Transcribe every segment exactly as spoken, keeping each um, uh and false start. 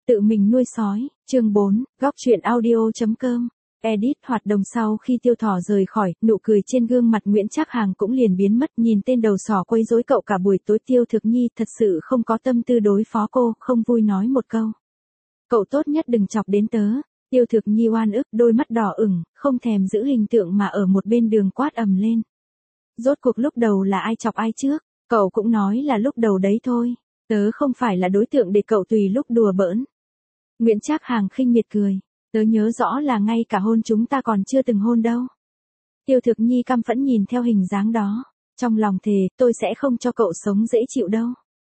Tự mình nuôi sói, chương bốn, góc truyện audio.com. Edit hoạt động. Sau khi Tiêu Thỏ rời khỏi, nụ cười trên gương mặt Nguyễn Trác Hàng cũng liền biến mất. Nhìn tên đầu sỏ quấy rối cậu cả buổi tối, Tiêu Thực Nhi thật sự không có tâm tư đối phó cô, không vui nói một câu. Cậu tốt nhất đừng chọc đến tớ. Tiêu Thực Nhi oan ức, đôi mắt đỏ ửng, không thèm giữ hình tượng mà ở một bên đường quát ầm lên. Rốt cuộc lúc đầu là ai chọc ai trước? Cậu cũng nói là lúc đầu đấy thôi. Tớ không phải là đối tượng để cậu tùy lúc đùa bỡn. Nguyễn Trác Hàng khinh miệt cười. Tớ nhớ rõ là ngay cả hôn chúng ta còn chưa từng hôn đâu. Tiêu Thực Nhi căm phẫn nhìn theo hình dáng đó. Trong lòng thề, tôi sẽ không cho cậu sống dễ chịu đâu.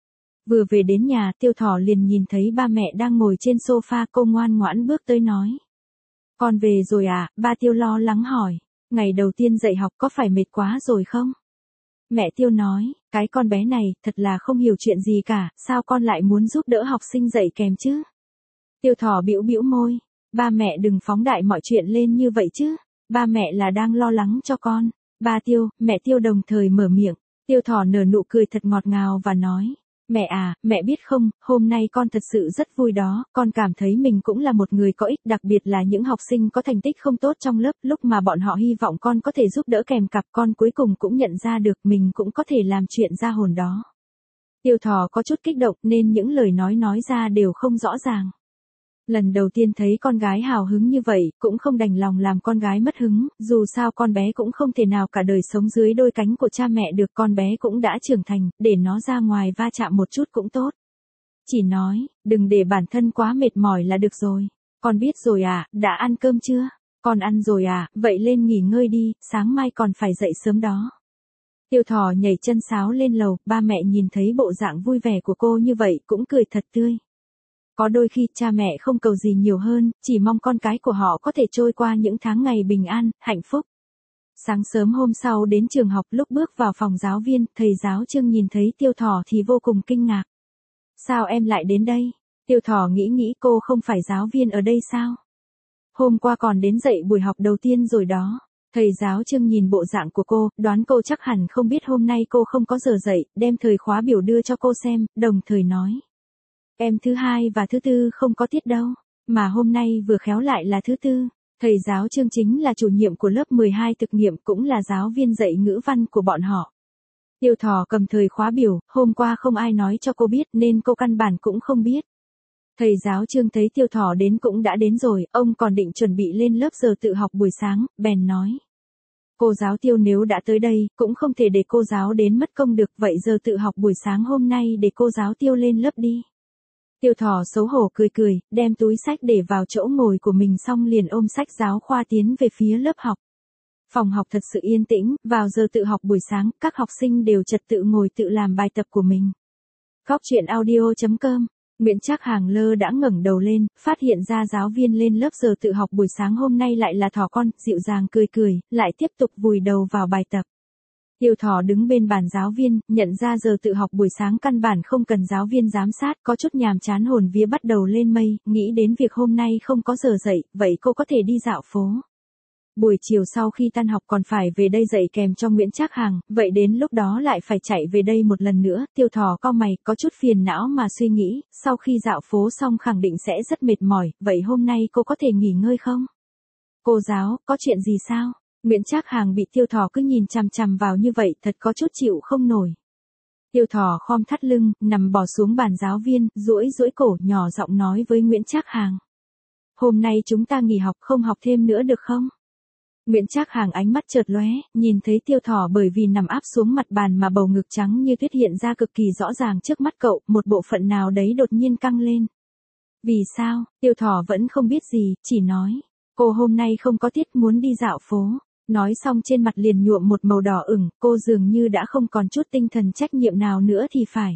Vừa về đến nhà, Tiêu Thỏ liền nhìn thấy ba mẹ đang ngồi trên sofa, cô ngoan ngoãn bước tới nói. Con về rồi à? Ba Tiêu lo lắng hỏi. Ngày đầu tiên dạy học có phải mệt quá rồi không? Mẹ Tiêu nói, cái con bé này thật là không hiểu chuyện gì cả, sao con lại muốn giúp đỡ học sinh dạy kèm chứ? Tiêu Thỏ bĩu bĩu môi, ba mẹ đừng phóng đại mọi chuyện lên như vậy chứ, ba mẹ là đang lo lắng cho con. Ba Tiêu, mẹ Tiêu đồng thời mở miệng. Tiêu Thỏ nở nụ cười thật ngọt ngào và nói, mẹ à, mẹ biết không, hôm nay con thật sự rất vui đó, con cảm thấy mình cũng là một người có ích, đặc biệt là những học sinh có thành tích không tốt trong lớp, lúc mà bọn họ hy vọng con có thể giúp đỡ kèm cặp, con cuối cùng cũng nhận ra được mình cũng có thể làm chuyện ra hồn đó. Tiêu Thỏ có chút kích động nên những lời nói nói ra đều không rõ ràng. Lần đầu tiên thấy con gái hào hứng như vậy, cũng không đành lòng làm con gái mất hứng, dù sao con bé cũng không thể nào cả đời sống dưới đôi cánh của cha mẹ được, con bé cũng đã trưởng thành, để nó ra ngoài va chạm một chút cũng tốt. Chỉ nói, đừng để bản thân quá mệt mỏi là được rồi. Con biết rồi à, đã ăn cơm chưa? Con ăn rồi à, vậy lên nghỉ ngơi đi, sáng mai còn phải dậy sớm đó. Tiêu Thỏ nhảy chân sáo lên lầu, ba mẹ nhìn thấy bộ dạng vui vẻ của cô như vậy cũng cười thật tươi. Có đôi khi cha mẹ không cầu gì nhiều hơn, chỉ mong con cái của họ có thể trôi qua những tháng ngày bình an, hạnh phúc. Sáng sớm hôm sau đến trường học, lúc bước vào phòng giáo viên, thầy giáo Trương nhìn thấy Tiêu Thỏ thì vô cùng kinh ngạc. Sao em lại đến đây? Tiêu Thỏ nghĩ nghĩ, cô không phải giáo viên ở đây sao? Hôm qua còn đến dạy buổi học đầu tiên rồi đó. Thầy giáo Trương nhìn bộ dạng của cô, đoán cô chắc hẳn không biết hôm nay cô không có giờ dạy, đem thời khóa biểu đưa cho cô xem, đồng thời nói. Em thứ hai và thứ tư không có tiết đâu, mà hôm nay vừa khéo lại là thứ tư. Thầy giáo Trương chính là chủ nhiệm của lớp mười hai thực nghiệm, cũng là giáo viên dạy ngữ văn của bọn họ. Tiêu Thỏ cầm thời khóa biểu, hôm qua không ai nói cho cô biết nên cô căn bản cũng không biết. Thầy giáo Trương thấy Tiêu Thỏ đến cũng đã đến rồi, ông còn định chuẩn bị lên lớp giờ tự học buổi sáng, bèn nói. Cô giáo Tiêu nếu đã tới đây, cũng không thể để cô giáo đến mất công được, vậy giờ tự học buổi sáng hôm nay để cô giáo Tiêu lên lớp đi. Tiêu Thỏ xấu hổ cười cười, đem túi sách để vào chỗ ngồi của mình xong liền ôm sách giáo khoa tiến về phía lớp học. Phòng học thật sự yên tĩnh, vào giờ tự học buổi sáng, các học sinh đều trật tự ngồi tự làm bài tập của mình. Góc truyện audio.com. Nguyễn Trác Hàng lơ đã ngẩng đầu lên, phát hiện ra giáo viên lên lớp giờ tự học buổi sáng hôm nay lại là Thỏ con, dịu dàng cười cười, lại tiếp tục vùi đầu vào bài tập. Tiêu Thỏ đứng bên bàn giáo viên, nhận ra giờ tự học buổi sáng căn bản không cần giáo viên giám sát, có chút nhàm chán, hồn vía bắt đầu lên mây, nghĩ đến việc hôm nay không có giờ dạy, vậy cô có thể đi dạo phố. Buổi chiều sau khi tan học còn phải về đây dạy kèm cho Nguyễn Trác Hàng, vậy đến lúc đó lại phải chạy về đây một lần nữa. Tiêu Thỏ cau mày, có chút phiền não mà suy nghĩ, sau khi dạo phố xong khẳng định sẽ rất mệt mỏi, vậy hôm nay cô có thể nghỉ ngơi không? Cô giáo, có chuyện gì sao? Nguyễn Trác Hàng bị Tiêu Thỏ cứ nhìn chằm chằm vào như vậy, thật có chút chịu không nổi. Tiêu Thỏ khom thắt lưng, nằm bò xuống bàn giáo viên, duỗi duỗi cổ, nhỏ giọng nói với Nguyễn Trác Hàng. Hôm nay chúng ta nghỉ học, không học thêm nữa được không? Nguyễn Trác Hàng ánh mắt chợt lóe, nhìn thấy Tiêu Thỏ bởi vì nằm áp xuống mặt bàn mà bầu ngực trắng như tuyết hiện ra cực kỳ rõ ràng trước mắt cậu, một bộ phận nào đấy đột nhiên căng lên. Vì sao? Tiêu Thỏ vẫn không biết gì, chỉ nói. Cô hôm nay không có tiết, muốn đi dạo phố. Nói xong trên mặt liền nhuộm một màu đỏ ửng, cô dường như đã không còn chút tinh thần trách nhiệm nào nữa thì phải.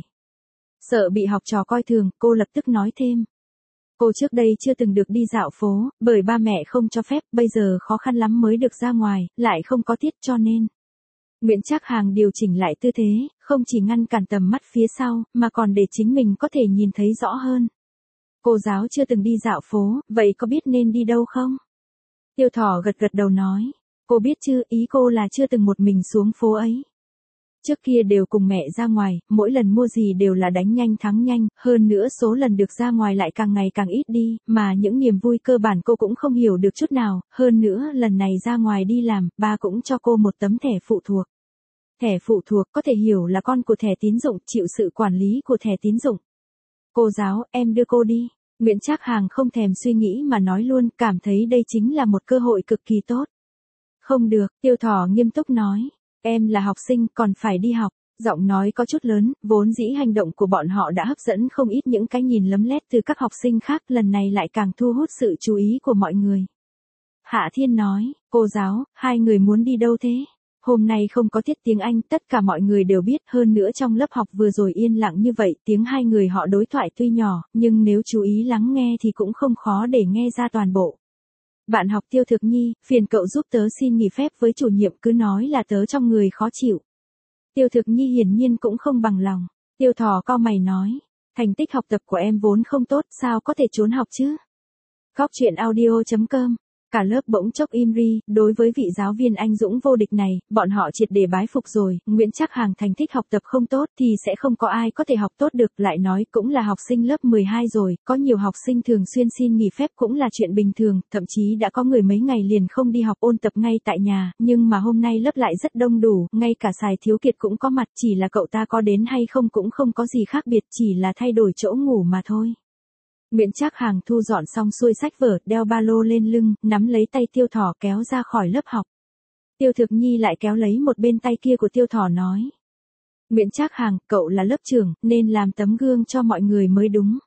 Sợ bị học trò coi thường, cô lập tức nói thêm. Cô trước đây chưa từng được đi dạo phố, bởi ba mẹ không cho phép, bây giờ khó khăn lắm mới được ra ngoài, lại không có tiết cho nên. Nguyễn Trác Hàng điều chỉnh lại tư thế, không chỉ ngăn cản tầm mắt phía sau, mà còn để chính mình có thể nhìn thấy rõ hơn. Cô giáo chưa từng đi dạo phố, vậy có biết nên đi đâu không? Tiêu Thỏ gật gật đầu nói. Cô biết chứ, ý cô là chưa từng một mình xuống phố ấy. Trước kia đều cùng mẹ ra ngoài, mỗi lần mua gì đều là đánh nhanh thắng nhanh, hơn nữa số lần được ra ngoài lại càng ngày càng ít đi, mà những niềm vui cơ bản cô cũng không hiểu được chút nào, hơn nữa lần này ra ngoài đi làm, ba cũng cho cô một tấm thẻ phụ thuộc. Thẻ phụ thuộc có thể hiểu là con của thẻ tín dụng, chịu sự quản lý của thẻ tín dụng. Cô giáo, em đưa cô đi. Nguyễn Trác Hàng không thèm suy nghĩ mà nói luôn, cảm thấy đây chính là một cơ hội cực kỳ tốt. Không được, Tiêu Thỏ nghiêm túc nói. Em là học sinh, còn phải đi học. Giọng nói có chút lớn, vốn dĩ hành động của bọn họ đã hấp dẫn không ít những cái nhìn lấm lét từ các học sinh khác, lần này lại càng thu hút sự chú ý của mọi người. Hạ Thiên nói, cô giáo, hai người muốn đi đâu thế? Hôm nay không có tiết tiếng Anh, tất cả mọi người đều biết, hơn nữa trong lớp học vừa rồi yên lặng như vậy, tiếng hai người họ đối thoại tuy nhỏ, nhưng nếu chú ý lắng nghe thì cũng không khó để nghe ra toàn bộ. Bạn học Tiêu Thực Nhi, phiền cậu giúp tớ xin nghỉ phép với chủ nhiệm, cứ nói là tớ trong người khó chịu. Tiêu Thực Nhi hiển nhiên cũng không bằng lòng. Tiêu Thỏ cau mày nói, thành tích học tập của em vốn không tốt, sao có thể trốn học chứ? Góc truyện audio chấm com. Cả lớp bỗng chốc im ri, đối với vị giáo viên anh dũng vô địch này, bọn họ triệt để bái phục rồi, Nguyễn Trác Hàng thành tích học tập không tốt thì sẽ không có ai có thể học tốt được, lại nói cũng là học sinh lớp mười hai rồi, có nhiều học sinh thường xuyên xin nghỉ phép cũng là chuyện bình thường, thậm chí đã có người mấy ngày liền không đi học ôn tập ngay tại nhà, nhưng mà hôm nay lớp lại rất đông đủ, ngay cả Sài Thiếu Kiệt cũng có mặt, chỉ là cậu ta có đến hay không cũng không có gì khác biệt, chỉ là thay đổi chỗ ngủ mà thôi. Nguyễn Trác Hàng thu dọn xong xuôi sách vở, đeo ba lô lên lưng, nắm lấy tay Tiêu Thỏ kéo ra khỏi lớp học. Tiêu Thực Nhi lại kéo lấy một bên tay kia của Tiêu Thỏ nói. Nguyễn Trác Hàng, cậu là lớp trưởng, nên làm tấm gương cho mọi người mới đúng.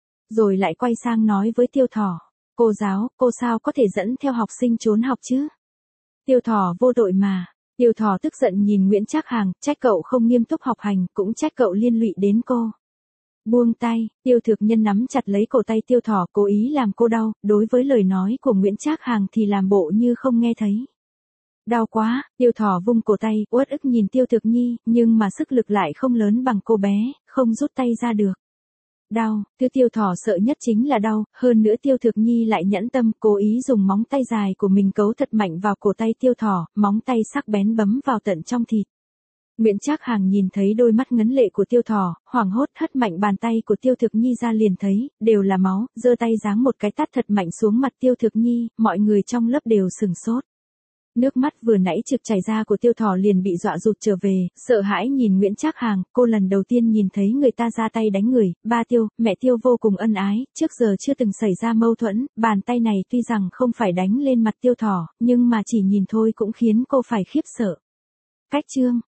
Rồi lại quay sang nói với Tiêu Thỏ. Cô giáo, cô sao có thể dẫn theo học sinh trốn học chứ? Tiêu Thỏ vô tội mà. Tiêu Thỏ tức giận nhìn Nguyễn Trác Hàng, trách cậu không nghiêm túc học hành, cũng trách cậu liên lụy đến cô. Buông tay, Tiêu Thực Nhân nắm chặt lấy cổ tay Tiêu Thỏ, cố ý làm cô đau, đối với lời nói của Nguyễn Trác Hàng thì làm bộ như không nghe thấy. Đau quá, Tiêu Thỏ vung cổ tay, uất ức nhìn Tiêu Thực Nhi, nhưng mà sức lực lại không lớn bằng cô bé, không rút tay ra được. Đau, thứ Tiêu Thỏ sợ nhất chính là đau, hơn nữa Tiêu Thực Nhi lại nhẫn tâm, cố ý dùng móng tay dài của mình cấu thật mạnh vào cổ tay Tiêu Thỏ, móng tay sắc bén bấm vào tận trong thịt. Nguyễn Trác Hàng nhìn thấy đôi mắt ngấn lệ của Tiêu Thỏ, hoảng hốt hất mạnh bàn tay của Tiêu Thực Nhi ra liền thấy, đều là máu, giơ tay giáng một cái tát thật mạnh xuống mặt Tiêu Thực Nhi, mọi người trong lớp đều sừng sốt. Nước mắt vừa nãy trực chảy ra của Tiêu Thỏ liền bị dọa rụt trở về, sợ hãi nhìn Nguyễn Trác Hàng, cô lần đầu tiên nhìn thấy người ta ra tay đánh người, ba Tiêu, mẹ Tiêu vô cùng ân ái, trước giờ chưa từng xảy ra mâu thuẫn, bàn tay này tuy rằng không phải đánh lên mặt Tiêu Thỏ, nhưng mà chỉ nhìn thôi cũng khiến cô phải khiếp sợ. Cách chương